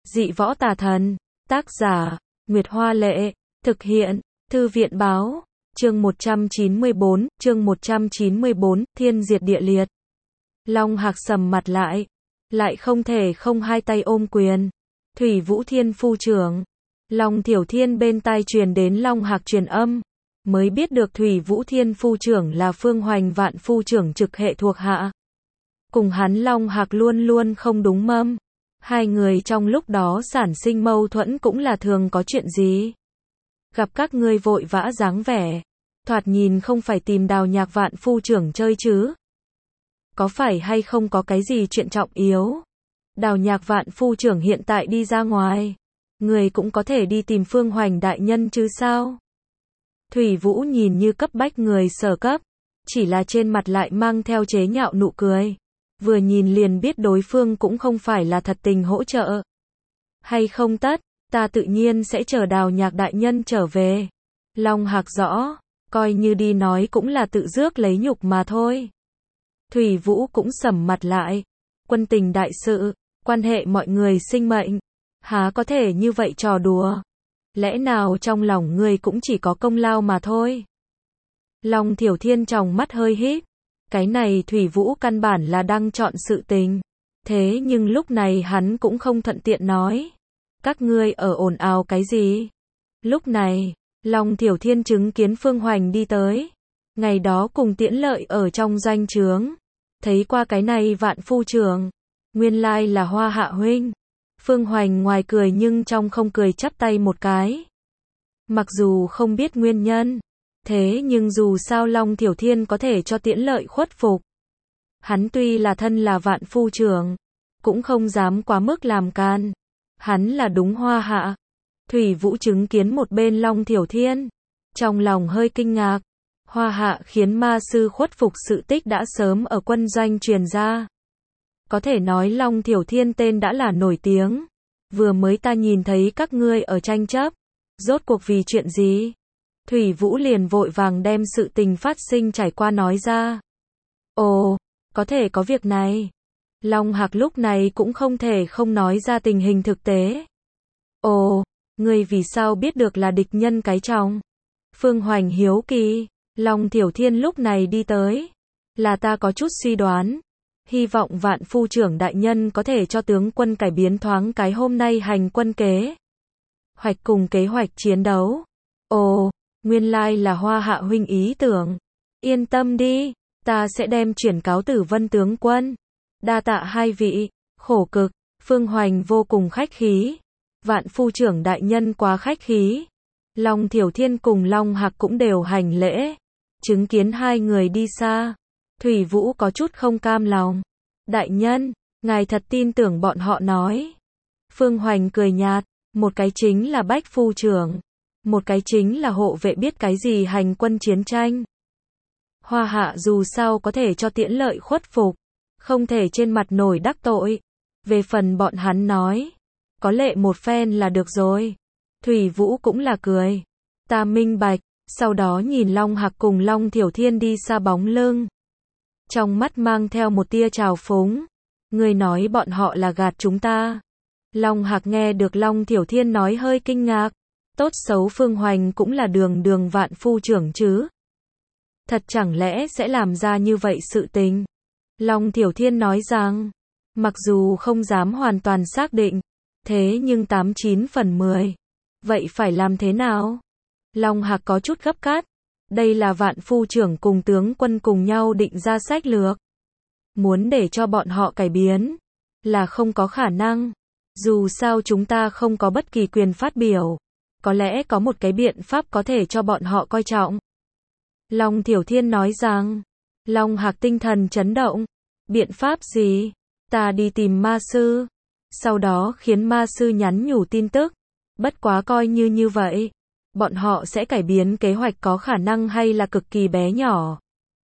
Dị võ tà thần. Tác giả, Nguyệt Hoa Lệ. Thực hiện, Thư viện Báo. Chương 194, Thiên diệt địa liệt. Long Hạc sầm mặt lại không thể không hai tay ôm quyền. Thủy Vũ Thiên phu trưởng. Long Thiểu Thiên bên tai truyền đến Long Hạc truyền âm, mới biết được Thủy Vũ Thiên phu trưởng là Phương Hoành Vạn phu trưởng trực hệ thuộc hạ. Cùng hắn Long Hạc luôn luôn không đúng mâm. Hai người trong lúc đó sản sinh mâu thuẫn cũng là thường có chuyện gì. Gặp các ngươi vội vã dáng vẻ, thoạt nhìn không phải tìm Đào Nhạc Vạn phu trưởng chơi chứ? Có phải hay không có cái gì chuyện trọng yếu? Đào Nhạc Vạn phu trưởng hiện tại đi ra ngoài, người cũng có thể đi tìm Phương Hoành đại nhân chứ sao? Thủy Vũ nhìn như cấp bách người sở cấp, chỉ là trên mặt lại mang theo chế nhạo nụ cười. Vừa nhìn liền biết đối phương cũng không phải là thật tình hỗ trợ. Hay không tất, ta tự nhiên sẽ chờ Đào Nhạc đại nhân trở về. Long Hạc rõ, coi như đi nói cũng là tự rước lấy nhục mà thôi. Thủy Vũ cũng sầm mặt lại. Quân tình đại sự, quan hệ mọi người sinh mệnh, há có thể như vậy trò đùa. Lẽ nào trong lòng người cũng chỉ có công lao mà thôi? Long Thiểu Thiên tròng mắt hơi híp. Cái này Thủy Vũ căn bản là đang chọn sự tình. Thế nhưng lúc này hắn cũng không thuận tiện nói. Các ngươi ở ồn ào cái gì? Lúc này, Long Thiểu Thiên chứng kiến Phương Hoành đi tới. Ngày đó cùng Tiễn Lợi ở trong doanh trướng. Thấy qua cái này Vạn phu trưởng. Nguyên lai là Hoa Hạ huynh. Phương Hoành ngoài cười nhưng trong không cười chắp tay một cái. Mặc dù không biết nguyên nhân, thế nhưng dù sao Long Thiểu Thiên có thể cho Tiễn Lợi khuất phục. Hắn tuy là thân là Vạn phu trưởng, cũng không dám quá mức làm can. Hắn là đúng Hoa Hạ. Thủy Vũ chứng kiến một bên Long Thiểu Thiên, trong lòng hơi kinh ngạc. Hoa Hạ khiến ma sư khuất phục sự tích đã sớm ở quân doanh truyền ra. Có thể nói Long Thiểu Thiên tên đã là nổi tiếng. Vừa mới ta nhìn thấy các ngươi ở tranh chấp, rốt cuộc vì chuyện gì? Thủy Vũ liền vội vàng đem sự tình phát sinh trải qua nói ra. Ồ, có thể có việc này. Long Hạc lúc này cũng không thể không nói ra tình hình thực tế. Ồ, ngươi vì sao biết được là địch nhân cái trong? Phương Hoành hiếu kỳ. Long Thiểu Thiên lúc này đi tới. Là ta có chút suy đoán. Hy vọng Vạn phu trưởng đại nhân có thể cho tướng quân cải biến thoáng cái hôm nay hành quân kế hoạch cùng kế hoạch chiến đấu. Ồ, nguyên lai là Hoa Hạ huynh ý tưởng. Yên tâm đi, ta sẽ đem chuyển cáo Tử Vân tướng quân. Đa tạ hai vị, khổ cực. Phương Hoành vô cùng khách khí. Vạn phu trưởng đại nhân quá khách khí. Long Thiểu Thiên cùng Long Hạc cũng đều hành lễ. Chứng kiến hai người đi xa, Thủy Vũ có chút không cam lòng. Đại nhân, ngài thật tin tưởng bọn họ nói. Phương Hoành cười nhạt, một cái chính là Bách phu trưởng, một cái chính là hộ vệ biết cái gì hành quân chiến tranh. Hoa Hạ dù sao có thể cho Tiễn Lợi khuất phục, không thể trên mặt nổi đắc tội. Về phần bọn hắn nói, có lệ một phen là được rồi. Thủy Vũ cũng là cười. Ta minh bạch. Sau đó nhìn Long Hạc cùng Long Thiểu Thiên đi xa bóng lưng. Trong mắt mang theo một tia trào phúng. Người nói bọn họ là gạt chúng ta. Long Hạc nghe được Long Thiểu Thiên nói hơi kinh ngạc. Tốt xấu Phương Hoành cũng là đường Vạn phu trưởng chứ. Thật chẳng lẽ sẽ làm ra như vậy sự tình? Long Thiểu Thiên nói rằng, mặc dù không dám hoàn toàn xác định, thế nhưng 89 phần 10. Vậy phải làm thế nào? Long Hạc có chút gấp gáp. Đây là Vạn phu trưởng cùng tướng quân cùng nhau định ra sách lược. Muốn để cho bọn họ cải biến là không có khả năng. Dù sao chúng ta không có bất kỳ quyền phát biểu. Có lẽ có một cái biện pháp có thể cho bọn họ coi trọng. Long Thiểu Thiên nói rằng. Long Hạc tinh thần chấn động. Biện pháp gì? Ta đi tìm ma sư. Sau đó khiến ma sư nhắn nhủ tin tức. Bất quá coi như vậy. Bọn họ sẽ cải biến kế hoạch có khả năng hay là cực kỳ bé nhỏ?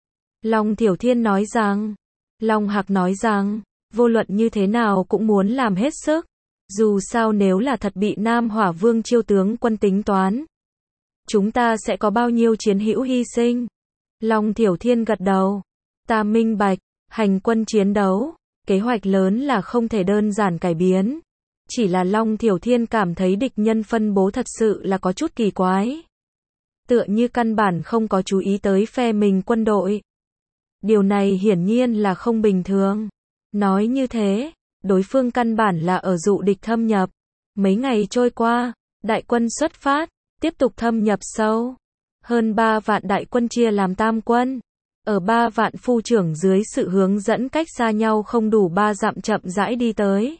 Long Thiểu Thiên nói rằng. Long Hạc nói rằng, vô luận như thế nào cũng muốn làm hết sức. Dù sao nếu là thật bị Nam Hỏa Vương Chiêu tướng quân tính toán, chúng ta sẽ có bao nhiêu chiến hữu hy sinh? Long Thiểu Thiên gật đầu. Ta minh bạch, hành quân chiến đấu, kế hoạch lớn là không thể đơn giản cải biến. Chỉ là Long Thiểu Thiên cảm thấy địch nhân phân bố thật sự là có chút kỳ quái. Tựa như căn bản không có chú ý tới phe mình quân đội. Điều này hiển nhiên là không bình thường. Nói như thế, đối phương căn bản là ở dụ địch thâm nhập. Mấy ngày trôi qua, đại quân xuất phát, tiếp tục thâm nhập sâu. Hơn 3 vạn đại quân chia làm tam quân. Ở 3 vạn phu trưởng dưới sự hướng dẫn cách xa nhau không đủ 3 dặm chậm rãi đi tới.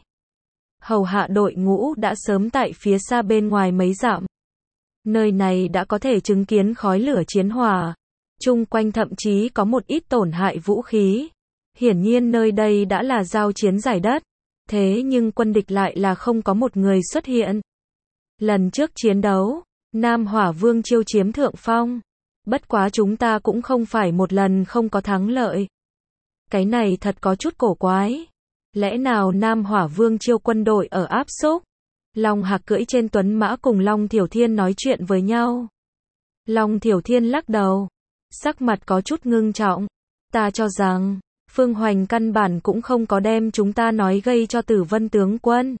Hầu hạ đội ngũ đã sớm tại phía xa bên ngoài mấy dặm. Nơi này đã có thể chứng kiến khói lửa chiến hỏa. Chung quanh thậm chí có một ít tổn hại vũ khí. Hiển nhiên nơi đây đã là giao chiến giải đất. Thế nhưng quân địch lại là không có một người xuất hiện. Lần trước chiến đấu, Nam Hỏa Vương Chiêu chiếm thượng phong. Bất quá chúng ta cũng không phải một lần không có thắng lợi. Cái này thật có chút cổ quái. Lẽ nào Nam Hỏa Vương Chiêu quân đội ở áp xúc? Long Hạc cưỡi trên tuấn mã cùng Long Thiểu Thiên nói chuyện với nhau. Long Thiểu Thiên lắc đầu. Sắc mặt có chút ngưng trọng. Ta cho rằng, Phương Hoành căn bản cũng không có đem chúng ta nói gây cho Tử Vân tướng quân.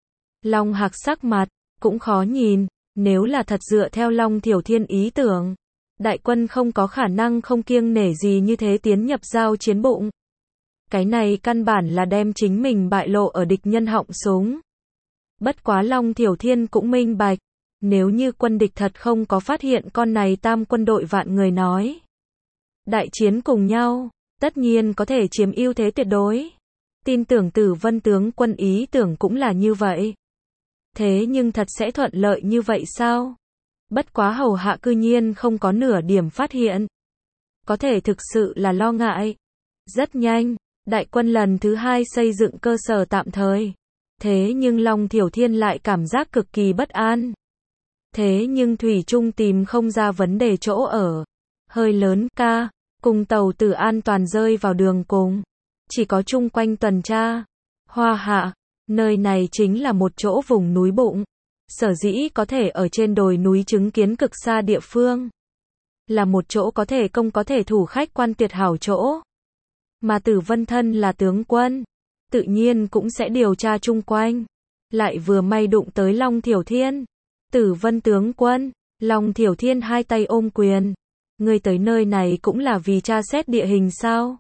Long Hạc sắc mặt, cũng khó nhìn. Nếu là thật dựa theo Long Thiểu Thiên ý tưởng, đại quân không có khả năng không kiêng nể gì như thế tiến nhập giao chiến bụng. Cái này căn bản là đem chính mình bại lộ ở địch nhân họng súng. Bất quá Long Thiểu Thiên cũng minh bạch, nếu như quân địch thật không có phát hiện con này tam quân đội vạn người nói. Đại chiến cùng nhau, tất nhiên có thể chiếm ưu thế tuyệt đối. Tin tưởng Tử Vân tướng quân ý tưởng cũng là như vậy. Thế nhưng thật sẽ thuận lợi như vậy sao? Bất quá hầu hạ cư nhiên không có nửa điểm phát hiện. Có thể thực sự là lo ngại. Rất nhanh, đại quân lần thứ 2 xây dựng cơ sở tạm thời. Thế nhưng Long Thiểu Thiên lại cảm giác cực kỳ bất an. Thế nhưng Thủy Trung tìm không ra vấn đề chỗ ở. Hơi lớn ca, cùng tàu tử an toàn rơi vào đường cùng. Chỉ có chung quanh tuần tra. Hoa Hạ, nơi này chính là một chỗ vùng núi bụng. Sở dĩ có thể ở trên đồi núi chứng kiến cực xa địa phương. Là một chỗ có thể công có thể thủ khách quan tuyệt hảo chỗ. Mà Tử Vân thân là tướng quân. Tự nhiên cũng sẽ điều tra chung quanh. Lại vừa may đụng tới Long Thiểu Thiên. Tử Vân tướng quân, Long Thiểu Thiên hai tay ôm quyền. Người tới nơi này cũng là vì tra xét địa hình sao?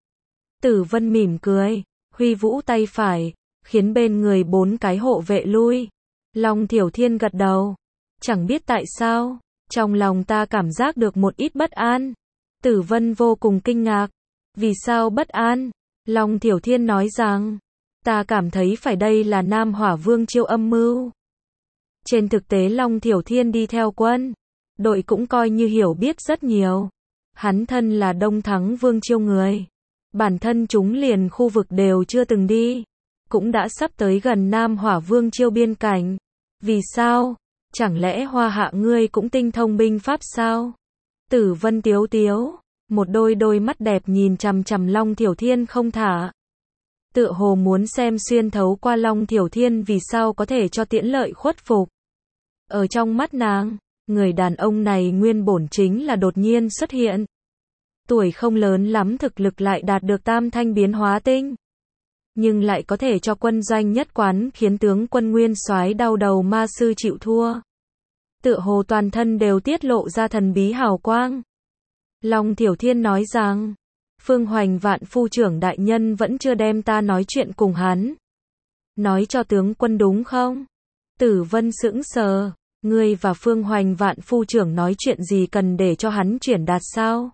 Tử Vân mỉm cười, huy vũ tay phải, khiến bên người 4 cái hộ vệ lui. Long Thiểu Thiên gật đầu. Chẳng biết tại sao, trong lòng ta cảm giác được một ít bất an. Tử Vân vô cùng kinh ngạc. Vì sao bất an? Long Thiểu Thiên nói rằng, ta cảm thấy phải đây là Nam Hỏa Vương Chiêu âm mưu. Trên thực tế Long Thiểu Thiên đi theo quân đội cũng coi như hiểu biết rất nhiều. Hắn thân là Đông Thắng Vương Chiêu người. Bản thân chúng liền khu vực đều chưa từng đi. Cũng đã sắp tới gần Nam Hỏa Vương Chiêu biên cảnh. Vì sao? Chẳng lẽ Hoa Hạ ngươi cũng tinh thông binh pháp sao? Tử Vân tiếu tiếu. Một đôi mắt đẹp nhìn chằm chằm Long Thiểu Thiên không thả. Tựa hồ muốn xem xuyên thấu qua Long Thiểu Thiên vì sao có thể cho tiễn lợi khuất phục. Ở trong mắt nàng, người đàn ông này nguyên bổn chính là đột nhiên xuất hiện. Tuổi không lớn lắm thực lực lại đạt được tam thanh biến hóa tinh. Nhưng lại có thể cho quân doanh nhất quán khiến tướng quân nguyên soái đau đầu ma sư chịu thua. Tựa hồ toàn thân đều tiết lộ ra thần bí hào quang. Long Thiểu Thiên nói rằng, Phương Hoành Vạn phu trưởng đại nhân vẫn chưa đem ta nói chuyện cùng hắn. Nói cho tướng quân đúng không? Tử Vân sững sờ, ngươi và Phương Hoành Vạn phu trưởng nói chuyện gì cần để cho hắn chuyển đạt sao?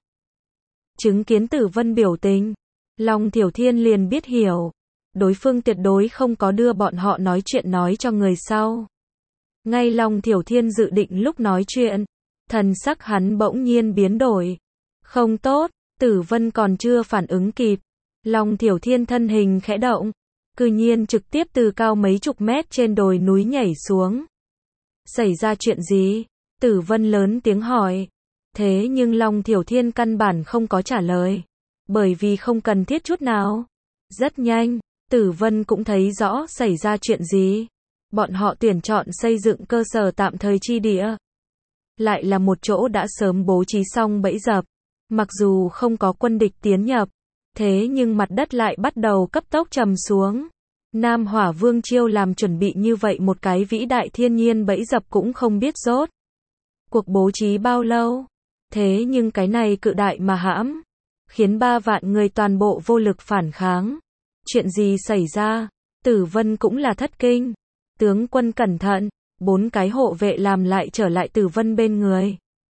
Chứng kiến Tử Vân biểu tình, Long Thiểu Thiên liền biết hiểu, đối phương tuyệt đối không có đưa bọn họ nói chuyện nói cho người sau. Ngay Long Thiểu Thiên dự định lúc nói chuyện, thần sắc hắn bỗng nhiên biến đổi. Không tốt, Tử Vân còn chưa phản ứng kịp. Long Thiểu Thiên thân hình khẽ động, cư nhiên trực tiếp từ cao mấy chục mét trên đồi núi nhảy xuống. Xảy ra chuyện gì? Tử Vân lớn tiếng hỏi. Thế nhưng Long Thiểu Thiên căn bản không có trả lời. Bởi vì không cần thiết chút nào. Rất nhanh, Tử Vân cũng thấy rõ xảy ra chuyện gì. Bọn họ tuyển chọn xây dựng cơ sở tạm thời chi địa. Lại là một chỗ đã sớm bố trí xong bẫy dập. Mặc dù không có quân địch tiến nhập, thế nhưng mặt đất lại bắt đầu cấp tốc trầm xuống. Nam Hỏa Vương Chiêu làm chuẩn bị như vậy một cái vĩ đại thiên nhiên bẫy dập cũng không biết rốt cuộc bố trí bao lâu. Thế nhưng cái này cự đại mà hãm, khiến 3 vạn người toàn bộ vô lực phản kháng. Chuyện gì xảy ra? Tử Vân cũng là thất kinh. Tướng quân cẩn thận, 4 cái hộ vệ làm lại trở lại Tử Vân bên người.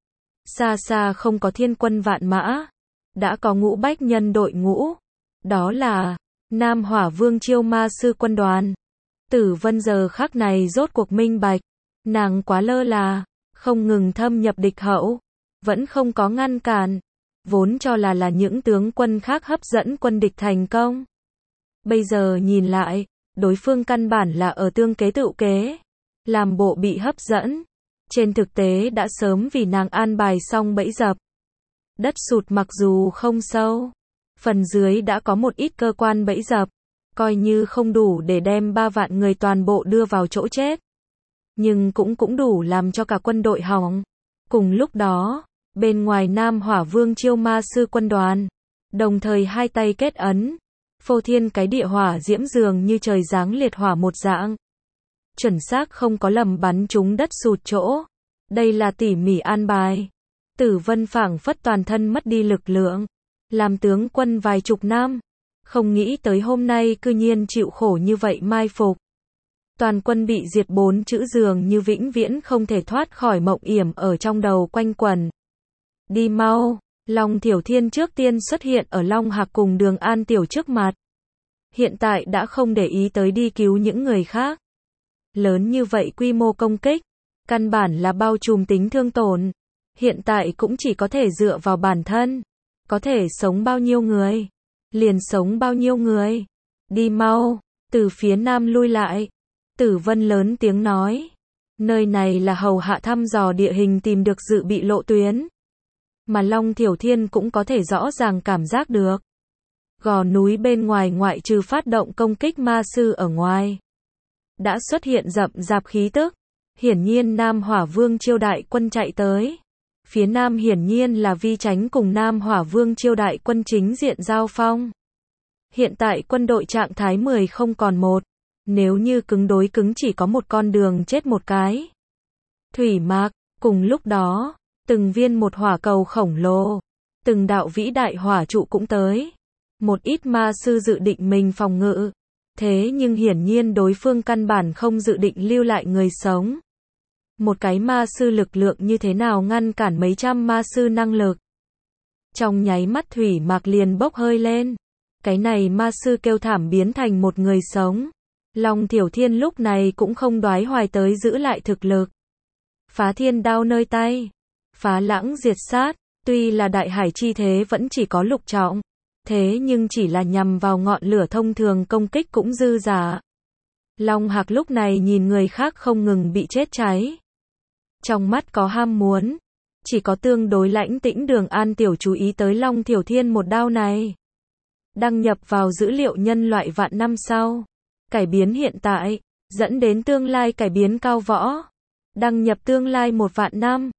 Xa xa không có thiên quân vạn mã, đã có ngũ bách nhân đội ngũ. Đó là Nam Hỏa Vương Chiêu ma sư quân đoàn. Tử Vân giờ khắc này rốt cuộc minh bạch, nàng quá lơ là, không ngừng thâm nhập địch hậu, vẫn không có ngăn cản, vốn cho là những tướng quân khác hấp dẫn quân địch thành công. Bây giờ nhìn lại, đối phương căn bản là ở tương kế tựu kế, làm bộ bị hấp dẫn, trên thực tế đã sớm vì nàng an bài xong bẫy dập. Đất sụt mặc dù không sâu, phần dưới đã có một ít cơ quan bẫy dập, coi như không đủ để đem 3 vạn người toàn bộ đưa vào chỗ chết, nhưng cũng đủ làm cho cả quân đội hỏng. Cùng lúc đó, bên ngoài Nam Hỏa Vương Chiêu ma sư quân đoàn, đồng thời hai tay kết ấn, phô thiên cái địa hỏa diễm dường như trời giáng liệt hỏa một dạng, chuẩn xác không có lầm bắn trúng đất sụt chỗ. Đây là tỉ mỉ an bài. Tử Vân phảng phất toàn thân mất đi lực lượng, làm tướng quân vài chục năm, không nghĩ tới hôm nay cư nhiên chịu khổ như vậy mai phục. Toàn quân bị diệt 4 chữ dường như vĩnh viễn không thể thoát khỏi mộng yểm ở trong đầu quanh quẩn. Đi mau, Long Tiểu Thiên trước tiên xuất hiện ở Long Hạc cùng Đường An Tiểu trước mặt. Hiện tại đã không để ý tới đi cứu những người khác. Lớn như vậy quy mô công kích, căn bản là bao trùm tính thương tổn. Hiện tại cũng chỉ có thể dựa vào bản thân. Có thể sống bao nhiêu người, liền sống bao nhiêu người. Đi mau, từ phía nam lui lại. Tử Vân lớn tiếng nói. Nơi này là hầu hạ thăm dò địa hình tìm được dự bị lộ tuyến. Mà Long Tiểu Thiên cũng có thể rõ ràng cảm giác được. Gò núi bên ngoài ngoại trừ phát động công kích ma sư ở ngoài, đã xuất hiện rậm rạp khí tức. Hiển nhiên Nam Hỏa Vương Chiêu đại quân chạy tới. Phía nam hiển nhiên là Vi Chánh cùng Nam Hỏa Vương Chiêu đại quân chính diện giao phong. Hiện tại quân đội trạng thái 10 không còn 1. Nếu như cứng đối cứng chỉ có một con đường chết một cái. Thủy mạc, cùng lúc đó, từng viên một hỏa cầu khổng lồ, từng đạo vĩ đại hỏa trụ cũng tới. Một ít ma sư dự định mình phòng ngự. Thế nhưng hiển nhiên đối phương căn bản không dự định lưu lại người sống. Một cái ma sư lực lượng như thế nào ngăn cản mấy trăm ma sư năng lực. Trong nháy mắt thủy mạc liền bốc hơi lên. Cái này ma sư kêu thảm biến thành một người sống. Long Tiểu Thiên lúc này cũng không đoái hoài tới giữ lại thực lực. Phá thiên đao nơi tay. Phá lãng diệt sát. Tuy là đại hải chi thế vẫn chỉ có lục trọng. Thế nhưng chỉ là nhằm vào ngọn lửa thông thường công kích cũng dư giả. Long Hạc lúc này nhìn người khác không ngừng bị chết cháy. Trong mắt có ham muốn. Chỉ có tương đối lãnh tĩnh Đường An Tiểu chú ý tới Long Tiểu Thiên một đao này. Đăng nhập vào dữ liệu nhân loại vạn năm sau. Cải biến hiện tại, dẫn đến tương lai cải biến cao võ. Đăng nhập tương lai 1 vạn năm.